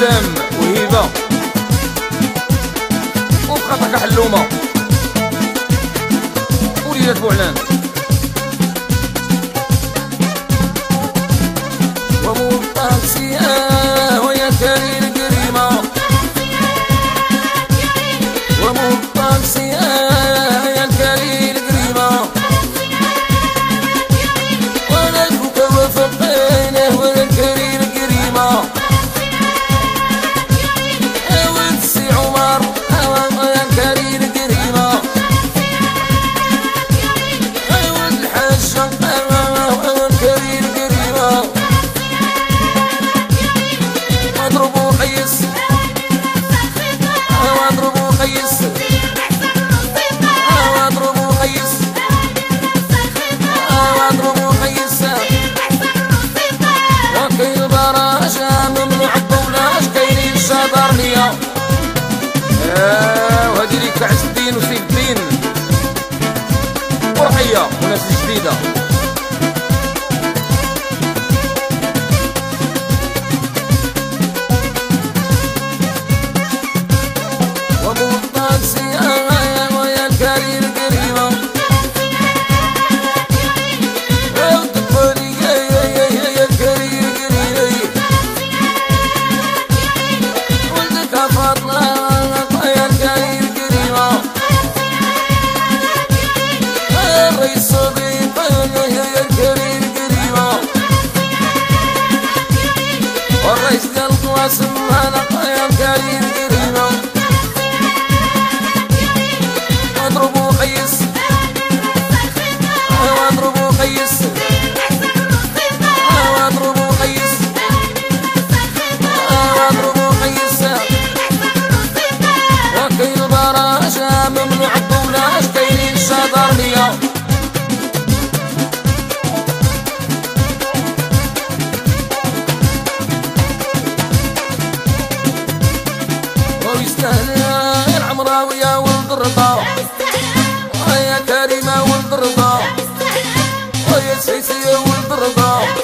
وسام وهيبه وبخاطرك حلومه وليلة بوعلان وابو الطاكسي ويا كريم القريمه وابو الطاكسي يا كريم القريمه وانا فوق وفقينه ولا كريم القريمه ونسي عمر يا كريم القريمه والحاجه كريم القريمه واضربوا قيس واضربوا قيس واضربوا قيس واضربوا قيس وكاين البراجة ممنوع الطولاش كاينين الشاطرنية وهادي ليك تاع عز الدين وسيف الدين ورقية وناس جديدة وابو الطاكسي ويا الكريم القريمة وتقولي يا الكريم القريمة ولدك فاطمة يا الكريم القريمة الرئيس صديق يا الكريم القريمة والرئيس ديال القواسم يا الكريم القريمة واضربوا قيس واضربوا قيس واضربوا قيس واضربوا قيس وكاين البراجة ممنوع الطولاش كاينين الشاطرنية ويستاهل العمراوية ولد الرضا ويا كريمة ولد الرضا ويا سيسية ولد الرضا